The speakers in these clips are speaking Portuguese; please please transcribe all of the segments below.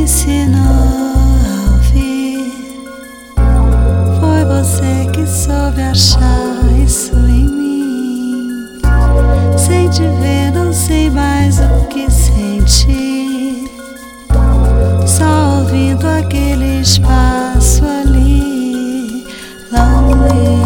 ensinou a ouvir. Foi você que soube achar isso em mim. Sem te ver não sei mais o que sentir. Só ouvindo aquele espaço ali, lonely.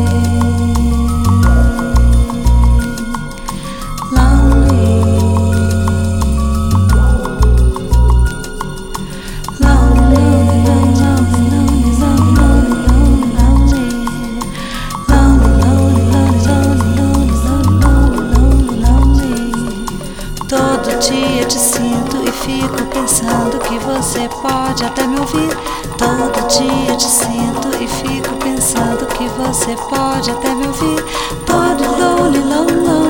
Todo dia te sinto e fico pensando que você pode até me ouvir. Todo dia te sinto e fico pensando que você pode até me ouvir. Todo lonely, lonely.